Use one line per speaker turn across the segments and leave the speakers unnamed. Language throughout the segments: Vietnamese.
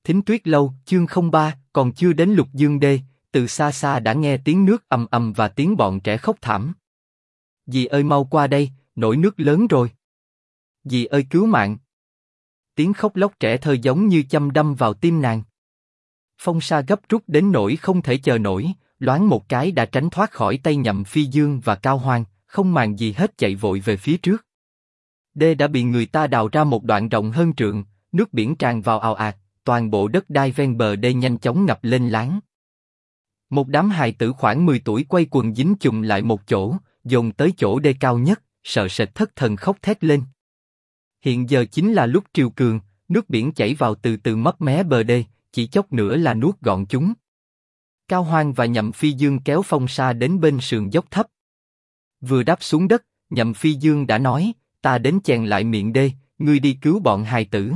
Thính Tuyết Lâu, chương 03, còn chưa đến Lục Dương Đê, từ xa xa đã nghe tiếng nước ầm ầm và tiếng bọn trẻ khóc thảm. Dì ơi mau qua đây, nổi nước lớn rồi. Dì ơi cứu mạng. Tiếng khóc lóc trẻ thơ giống như châm đâm vào tim nàng. Phong Sa gấp rút đến nỗi không thể chờ nổi, loáng một cái đã tránh thoát khỏi tay Nhậm Phi Dương và Cao Hoan, không màng gì hết chạy vội về phía trước. Đê đã bị người ta đào ra một đoạn rộng hơn trượng, nước biển tràn vào ào ạt, toàn bộ đất đai ven bờ đê nhanh chóng ngập lên láng. Một đám hài tử khoảng 10 tuổi quay quần dính chùm lại một chỗ, dồn tới chỗ đê cao nhất, sợ sệt thất thần khóc thét lên. Hiện giờ chính là lúc triều cường, nước biển chảy vào từ từ mấp mé bờ đê, chỉ chốc nữa là nuốt gọn chúng. Cao Hoan và Nhậm Phi Dương kéo Phong Sa đến bên sườn dốc thấp. Vừa đáp xuống đất, Nhậm Phi Dương đã nói, ta đến chèn lại miệng đê, ngươi đi cứu bọn hài tử.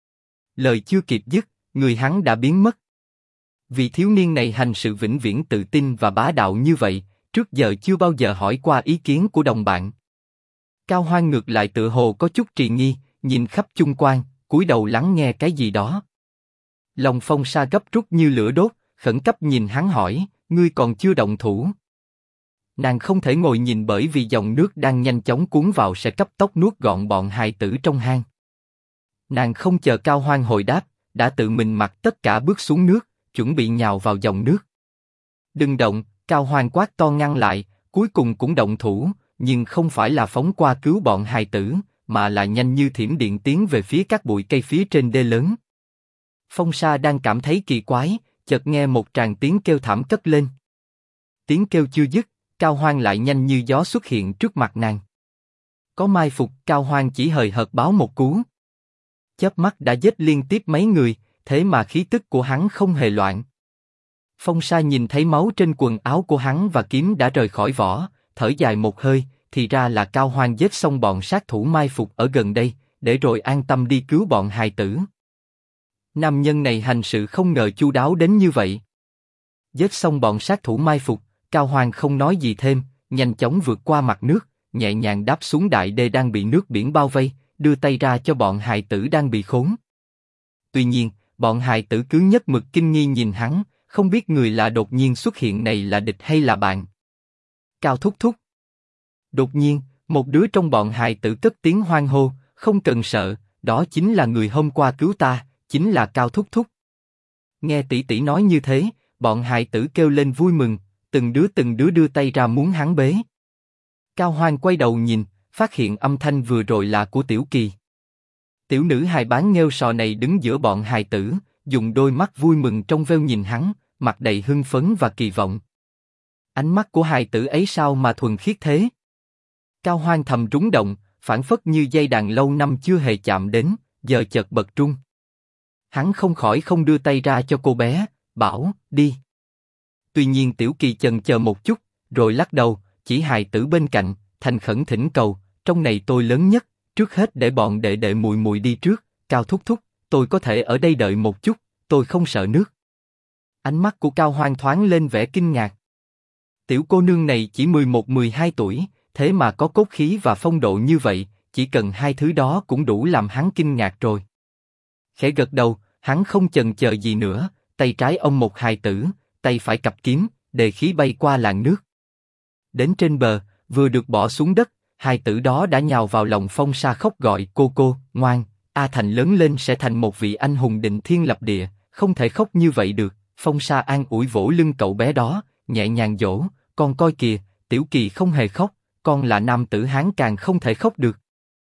Lời chưa kịp dứt, người hắn đã biến mất. Vì thiếu niên này hành sự vĩnh viễn tự tin và bá đạo như vậy, trước giờ chưa bao giờ hỏi qua ý kiến của đồng bạn. Cao Hoan ngược lại tựa hồ có chút trì nghi, nhìn khắp chung quanh, cúi đầu lắng nghe cái gì đó. Lòng Phong Sa gấp rút như lửa đốt, khẩn cấp nhìn hắn hỏi, ngươi còn chưa động thủ? Nàng không thể ngồi nhìn bởi vì dòng nước đang nhanh chóng cuốn vào sẽ cấp tốc nuốt gọn bọn hài tử trong hang. Nàng không chờ Cao Hoan hồi đáp, đã tự mình mặc tất cả bước xuống nước, chuẩn bị nhào vào dòng nước. Đừng động, Cao Hoan quát to ngăn lại, cuối cùng cũng động thủ, nhưng không phải là phóng qua cứu bọn hài tử, mà là nhanh như thiểm điện tiến về phía các bụi cây phía trên đê lớn. Phong Sa đang cảm thấy kỳ quái, chợt nghe một tràng tiếng kêu thảm cất lên. Tiếng kêu chưa dứt, Cao Hoan lại nhanh như gió xuất hiện trước mặt nàng. Có mai phục, Cao Hoan chỉ hời hợt báo một cú. Chớp mắt đã giết liên tiếp mấy người, thế mà khí tức của hắn không hề loạn. Phong Sa nhìn thấy máu trên quần áo của hắn và kiếm đã rời khỏi vỏ, thở dài một hơi, thì ra là Cao Hoan giết xong bọn sát thủ mai phục ở gần đây, để rồi an tâm đi cứu bọn hài tử. Nam nhân này hành sự không ngờ chu đáo đến như vậy. Giết xong bọn sát thủ mai phục, Cao Hoan không nói gì thêm, nhanh chóng vượt qua mặt nước, nhẹ nhàng đáp xuống đại đê đang bị nước biển bao vây, đưa tay ra cho bọn hài tử đang bị khốn. Tuy nhiên, bọn hài tử cứ nhất mực kinh nghi nhìn hắn, không biết người lạ đột nhiên xuất hiện này là địch hay là bạn. Cao thúc thúc. Đột nhiên, một đứa trong bọn hài tử cất tiếng hoan hô, không cần sợ, đó chính là người hôm qua cứu ta, chính là Cao thúc thúc. Nghe tỷ tỷ nói như thế, bọn hài tử kêu lên vui mừng, từng đứa đưa tay ra muốn hắn bế. Cao Hoan quay đầu nhìn, phát hiện âm thanh vừa rồi là của Tiểu Kỳ. Tiểu nữ hài bán nghêu sò này đứng giữa bọn hài tử, dùng đôi mắt vui mừng trong veo nhìn hắn, mặt đầy hưng phấn và kỳ vọng. Ánh mắt của hài tử ấy sao mà thuần khiết thế? Cao Hoan thầm rúng động, phảng phất như dây đàn lâu năm chưa hề chạm đến, giờ chợt bật rung. Hắn không khỏi không đưa tay ra cho cô bé, bảo, đi. Tuy nhiên Tiểu Kỳ chần chờ một chút, rồi lắc đầu, chỉ hài tử bên cạnh, thành khẩn thỉnh cầu, trong này tôi lớn nhất, trước hết để bọn đệ đệ muội muội đi trước, Cao thúc thúc, tôi có thể ở đây đợi một chút, tôi không sợ nước. Ánh mắt của Cao Hoan thoáng lên vẻ kinh ngạc. Tiểu cô nương này chỉ 11-12 tuổi, thế mà có cốt khí và phong độ như vậy, chỉ cần hai thứ đó cũng đủ làm hắn kinh ngạc rồi. Khẽ gật đầu, hắn không chần chờ gì nữa, tay trái ôm một hài tử, tay phải cặp kiếm, đề khí bay qua làn nước. Đến trên bờ, vừa được bỏ xuống đất, hài tử đó đã nhào vào lòng Phong Sa khóc gọi cô, ngoan, A Thành lớn lên sẽ thành một vị anh hùng định thiên lập địa, không thể khóc như vậy được. Phong Sa an ủi vỗ lưng cậu bé đó, nhẹ nhàng dỗ, con coi kìa, Tiểu Kỳ không hề khóc, con là nam tử Hán càng không thể khóc được.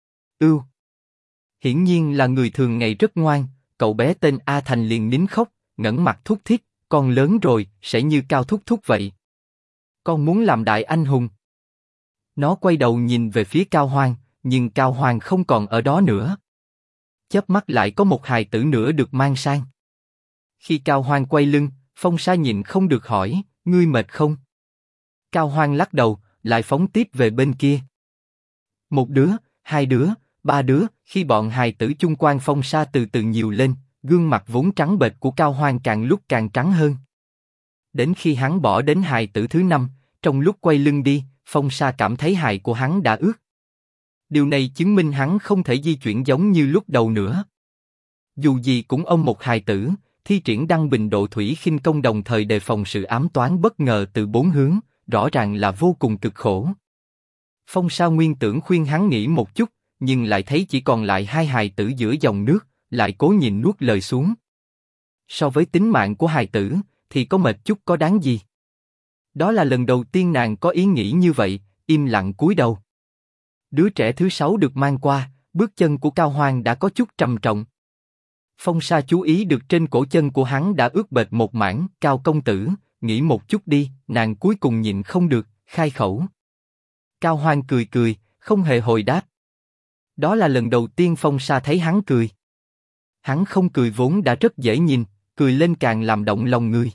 Hiển nhiên là người thường ngày rất ngoan, cậu bé tên A Thành liền nín khóc, ngẩng mặt thúc thiết, con lớn rồi, sẽ như Cao thúc thúc vậy. Con muốn làm đại anh hùng. Nó quay đầu nhìn về phía Cao Hoan, nhưng Cao Hoan không còn ở đó nữa. Chớp mắt lại có một hài tử nữa được mang sang. Khi Cao Hoan quay lưng, Phong Sa nhìn không được hỏi, ngươi mệt không? Cao Hoan lắc đầu, lại phóng tiếp về bên kia. Một đứa, hai đứa, ba đứa, khi bọn hài tử chung quanh Phong Sa từ từ nhiều lên, gương mặt vốn trắng bệch của Cao Hoan càng lúc càng trắng hơn. Đến khi hắn bỏ đến hài tử thứ 5, trong lúc quay lưng đi, Phong Sa cảm thấy hài của hắn đã ướt. Điều này chứng minh hắn không thể di chuyển giống như lúc đầu nữa. Dù gì cũng ôm một hài tử, thi triển Đăng Bình Độ Thủy Khinh Công đồng thời đề phòng sự ám toán bất ngờ từ bốn hướng, rõ ràng là vô cùng cực khổ. Phong Sa nguyên tưởng khuyên hắn nghỉ một chút, nhưng lại thấy chỉ còn lại hai hài tử giữa dòng nước, lại cố nhìn nuốt lời xuống. So với tính mạng của hài tử, thì có mệt chút có đáng gì. Đó là lần đầu tiên nàng có ý nghĩ như vậy, im lặng cúi đầu. Đứa trẻ thứ sáu được mang qua, bước chân của Cao Hoan đã có chút trầm trọng. Phong Sa chú ý được trên cổ chân của hắn đã ướt bệt một mảng. Cao công tử, nghỉ một chút đi. Nàng cuối cùng nhịn không được, khai khẩu. Cao Hoan cười cười, không hề hồi đáp. Đó là lần đầu tiên Phong Sa thấy hắn cười. Hắn không cười vốn đã rất dễ nhìn, cười lên càng làm động lòng người.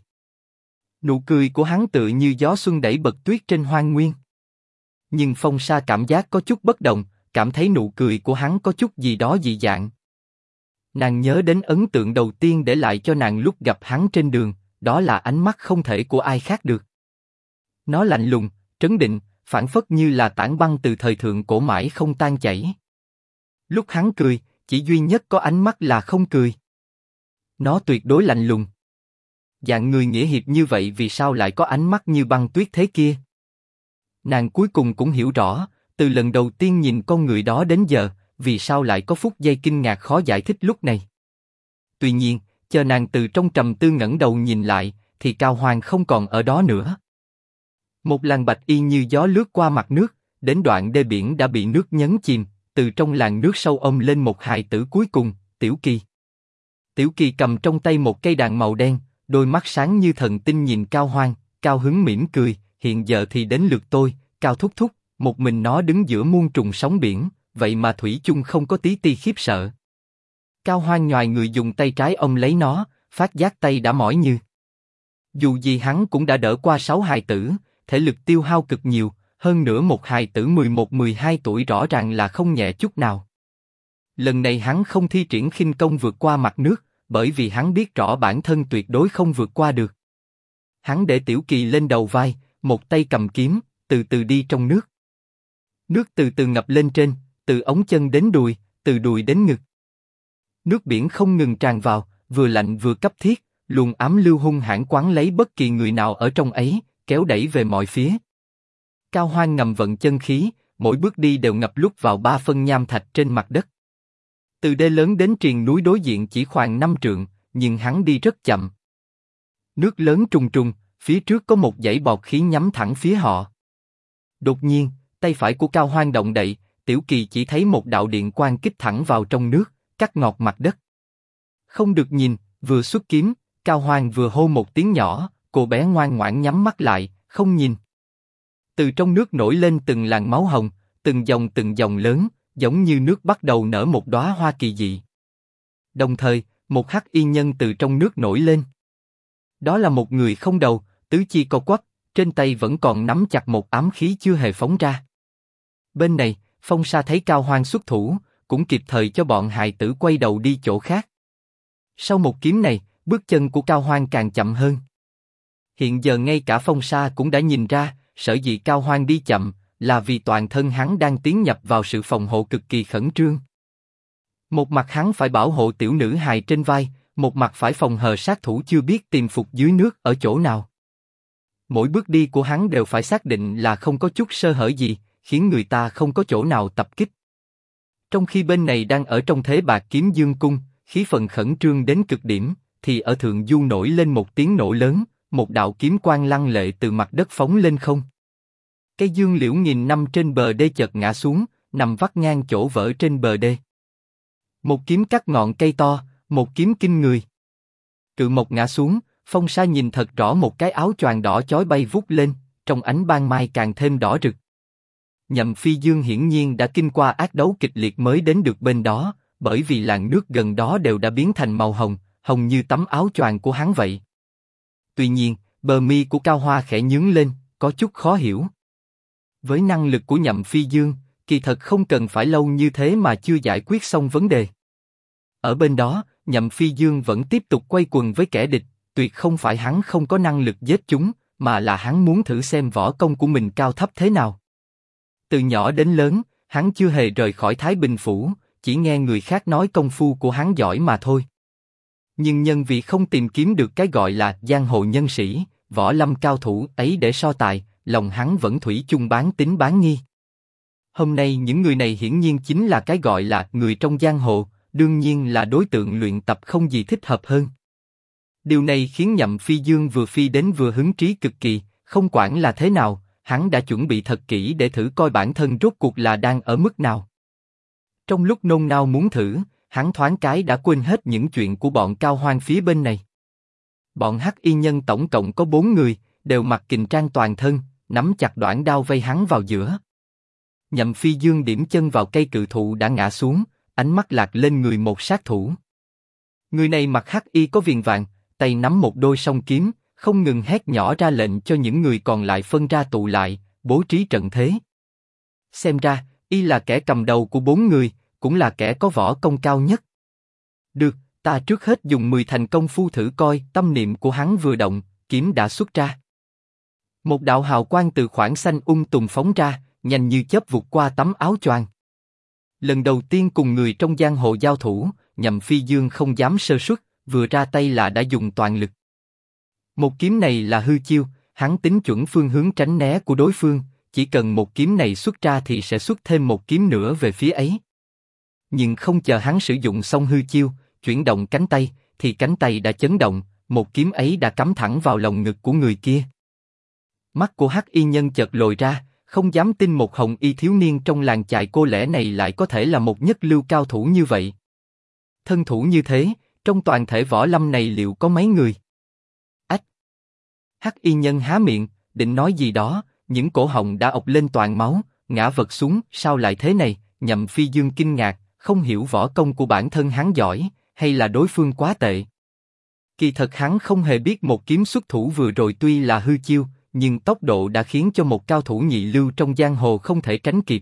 Nụ cười của hắn tựa như gió xuân đẩy bật tuyết trên hoang nguyên. Nhưng Phong Sa cảm giác có chút bất đồng, cảm thấy nụ cười của hắn có chút gì đó dị dạng. Nàng nhớ đến ấn tượng đầu tiên để lại cho nàng lúc gặp hắn trên đường, đó là ánh mắt không thể của ai khác được. Nó lạnh lùng, trấn định, phảng phất như là tảng băng từ thời thượng cổ mãi không tan chảy. Lúc hắn cười, chỉ duy nhất có ánh mắt là không cười. Nó tuyệt đối lạnh lùng. Dạng người nghĩa hiệp như vậy vì sao lại có ánh mắt như băng tuyết thế kia? Nàng cuối cùng cũng hiểu rõ, từ lần đầu tiên nhìn con người đó đến giờ, vì sao lại có phút giây kinh ngạc khó giải thích lúc này. Tuy nhiên, chờ nàng từ trong trầm tư ngẩng đầu nhìn lại, thì Cao Hoan không còn ở đó nữa. Một làn bạch y như gió lướt qua mặt nước, đến đoạn đê biển đã bị nước nhấn chìm, từ trong làn nước sâu ôm lên một hài tử cuối cùng, Tiểu Kỳ. Tiểu Kỳ cầm trong tay một cây đàn màu đen, đôi mắt sáng như thần tinh nhìn Cao Hoan, cao hứng mỉm cười, hiện giờ thì đến lượt tôi, Cao thúc thúc, một mình nó đứng giữa muôn trùng sóng biển, vậy mà thủy chung không có tí ti khiếp sợ. Cao Hoan nhoài người dùng tay trái ôm lấy nó, phát giác tay đã mỏi như. Dù gì hắn cũng đã đỡ qua 6 hài tử, thể lực tiêu hao cực nhiều, hơn nữa một hài tử 11-12 tuổi rõ ràng là không nhẹ chút nào. Lần này hắn không thi triển khinh công vượt qua mặt nước, bởi vì hắn biết rõ bản thân tuyệt đối không vượt qua được. Hắn để Tiểu Kỳ lên đầu vai, một tay cầm kiếm, từ từ đi trong nước. Nước từ từ ngập lên trên, từ ống chân đến đùi, từ đùi đến ngực. Nước biển không ngừng tràn vào, vừa lạnh vừa cấp thiết, luồng ám lưu hung hãn quán lấy bất kỳ người nào ở trong ấy, kéo đẩy về mọi phía. Cao Hoan ngầm vận chân khí, mỗi bước đi đều ngập lúc vào 3 phân nham thạch trên mặt đất. Từ đê lớn đến triền núi đối diện chỉ khoảng 5 trượng, nhưng hắn đi rất chậm. Nước lớn trùng trùng, phía trước có một dãy bọt khí nhắm thẳng phía họ. Đột nhiên, tay phải của Cao Hoan động đậy, Tiểu Kỳ chỉ thấy một đạo điện quang kích thẳng vào trong nước, cắt ngọt mặt đất. Không được nhìn, vừa xuất kiếm, Cao Hoan vừa hô một tiếng nhỏ, cô bé ngoan ngoãn nhắm mắt lại, không nhìn. Từ trong nước nổi lên từng làn máu hồng, từng dòng lớn, giống như nước bắt đầu nở một đóa hoa kỳ dị. Đồng thời, một hắc y nhân từ trong nước nổi lên. Đó là một người không đầu, tứ chi co quắp, trên tay vẫn còn nắm chặt một ám khí chưa hề phóng ra. Bên này, Phong Sa thấy Cao Hoan xuất thủ, cũng kịp thời cho bọn hài tử quay đầu đi chỗ khác. Sau một kiếm này, bước chân của Cao Hoan càng chậm hơn. Hiện giờ ngay cả Phong Sa cũng đã nhìn ra, sở dĩ Cao Hoan đi chậm, là vì toàn thân hắn đang tiến nhập vào sự phòng hộ cực kỳ khẩn trương. Một mặt hắn phải bảo hộ tiểu nữ hài trên vai, một mặt phải phòng hờ sát thủ chưa biết tìm phục dưới nước ở chỗ nào. Mỗi bước đi của hắn đều phải xác định là không có chút sơ hở gì, khiến người ta không có chỗ nào tập kích. Trong khi bên này đang ở trong thế bạc kiếm dương cung, khí phần khẩn trương đến cực điểm, thì ở thượng du nổi lên một tiếng nổ lớn, một đạo kiếm quang lăng lệ từ mặt đất phóng lên không. Cây dương liễu nghìn năm trên bờ đê chợt ngã xuống, nằm vắt ngang chỗ vỡ trên bờ đê. Một kiếm cắt ngọn cây to, một kiếm kinh người. Cự mộc ngã xuống, Phong Sa nhìn thật rõ một cái áo choàng đỏ chói bay vút lên, trong ánh ban mai càng thêm đỏ rực. Nhậm Phi Dương hiển nhiên đã kinh qua ác đấu kịch liệt mới đến được bên đó, bởi vì làn nước gần đó đều đã biến thành màu hồng, hồng như tấm áo choàng của hắn vậy. Tuy nhiên, bờ mi của Cao Hoa khẽ nhướng lên, có chút khó hiểu. Với năng lực của Nhậm Phi Dương, kỳ thật không cần phải lâu như thế mà chưa giải quyết xong vấn đề. Ở bên đó, Nhậm Phi Dương vẫn tiếp tục quay quần với kẻ địch, tuyệt không phải hắn không có năng lực giết chúng, mà là hắn muốn thử xem võ công của mình cao thấp thế nào. Từ nhỏ đến lớn, hắn chưa hề rời khỏi Thái Bình Phủ, chỉ nghe người khác nói công phu của hắn giỏi mà thôi. Nhưng nhân vì không tìm kiếm được cái gọi là giang hồ nhân sĩ, võ lâm cao thủ ấy để so tài, lòng hắn vẫn thủy chung bán tín bán nghi. Hôm nay những người này hiển nhiên chính là cái gọi là người trong giang hồ, đương nhiên là đối tượng luyện tập không gì thích hợp hơn. Điều này khiến Nhậm Phi Dương vừa phi đến vừa hứng trí cực kỳ, không quản là thế nào, hắn đã chuẩn bị thật kỹ để thử coi bản thân rốt cuộc là đang ở mức nào. Trong lúc nôn nao muốn thử, hắn thoáng cái đã quên hết những chuyện của bọn Cao Hoan phía bên này. Bọn Hắc Y Nhân tổng cộng có 4 người, đều mặc kình trang toàn thân, nắm chặt đoản đao vây hắn vào giữa. Nhậm Phi Dương điểm chân vào cây cự thụ đã ngã xuống, ánh mắt lạc lên người một sát thủ. Người này mặc hắc y có viền vàng, tay nắm một đôi song kiếm, không ngừng hét nhỏ ra lệnh cho những người còn lại phân ra tụ lại, bố trí trận thế. Xem ra, y là kẻ cầm đầu của 4 người, cũng là kẻ có võ công cao nhất. Được, ta trước hết dùng 10 thành công phu thử coi. Tâm niệm của hắn vừa động, kiếm đã xuất ra. Một đạo hào quang từ khoảng xanh tùng phóng ra, nhanh như chớp vụt qua tấm áo choàng. Lần đầu tiên cùng người trong giang hồ giao thủ, Nhậm Phi Dương không dám sơ suất, vừa ra tay là đã dùng toàn lực. Một kiếm này là hư chiêu, hắn tính chuẩn phương hướng tránh né của đối phương, chỉ cần một kiếm này xuất ra thì sẽ xuất thêm một kiếm nữa về phía ấy. Nhưng không chờ hắn sử dụng xong hư chiêu, chuyển động cánh tay, thì cánh tay đã chấn động, một kiếm ấy đã cắm thẳng vào lồng ngực của người kia. Mắt của Hắc Y Nhân chợt lồi ra, không dám tin một hồng y thiếu niên trong làng chài cô lẻ này lại có thể là một nhất lưu cao thủ như vậy. Thân thủ như thế, trong toàn thể võ lâm này liệu có mấy người? Ách! Hắc Y Nhân há miệng, định nói gì đó, những cổ họng đã ọc lên toàn máu, ngã vật xuống. Sao lại thế này? Nhậm Phi Dương kinh ngạc, không hiểu võ công của bản thân hắn giỏi, hay là đối phương quá tệ. Kỳ thật hắn không hề biết một kiếm xuất thủ vừa rồi tuy là hư chiêu, nhưng tốc độ đã khiến cho một cao thủ nhị lưu trong giang hồ không thể tránh kịp.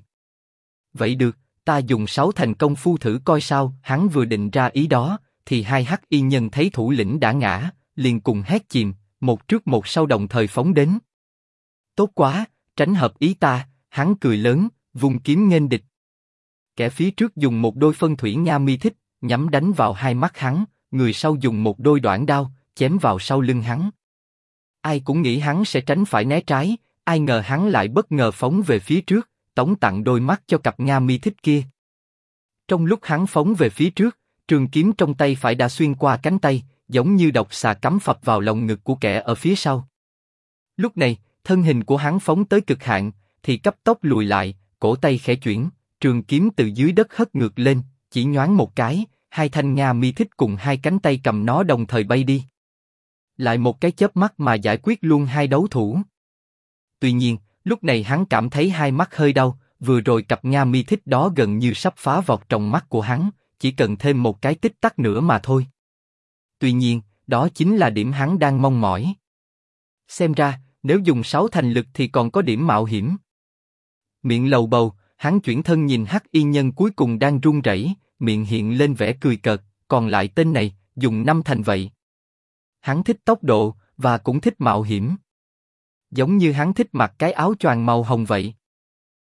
Vậy được, ta dùng 6 thành công phu thử coi sao. Hắn vừa định ra ý đó, thì hai Hắc Y Nhân thấy thủ lĩnh đã ngã, liền cùng hét chìm, một trước một sau đồng thời phóng đến. Tốt quá, tránh hợp ý ta. Hắn cười lớn, vung kiếm nghênh địch. Kẻ phía trước dùng một đôi phân thủy nha mi thích, nhắm đánh vào hai mắt hắn, người sau dùng một đôi đoản đao, chém vào sau lưng hắn. Ai cũng nghĩ hắn sẽ tránh phải né trái, ai ngờ hắn lại bất ngờ phóng về phía trước, tống tặng đôi mắt cho cặp nha mi thích kia. Trong lúc hắn phóng về phía trước, trường kiếm trong tay phải đã xuyên qua cánh tay, giống như độc xà cắm phập vào lồng ngực của kẻ ở phía sau. Lúc này, thân hình của hắn phóng tới cực hạn, thì cấp tốc lùi lại, cổ tay khẽ chuyển, trường kiếm từ dưới đất hất ngược lên, chỉ nhoáng một cái, hai thanh nha mi thích cùng hai cánh tay cầm nó đồng thời bay đi. Lại một cái chớp mắt mà giải quyết luôn hai đấu thủ. Tuy nhiên, lúc này hắn cảm thấy hai mắt hơi đau, vừa rồi cặp nha mi thích đó gần như sắp phá vọt trong mắt của hắn, chỉ cần thêm một cái tích tắc nữa mà thôi. Tuy nhiên, đó chính là điểm hắn đang mong mỏi. Xem ra, nếu dùng 6 thành lực thì còn có điểm mạo hiểm. Miệng lầu bầu, hắn chuyển thân nhìn Hắc Y Nhân cuối cùng đang run rẩy, miệng hiện lên vẻ cười cợt, còn lại tên này, dùng 5 thành vậy. Hắn thích tốc độ, và cũng thích mạo hiểm. Giống như hắn thích mặc cái áo choàng màu hồng vậy.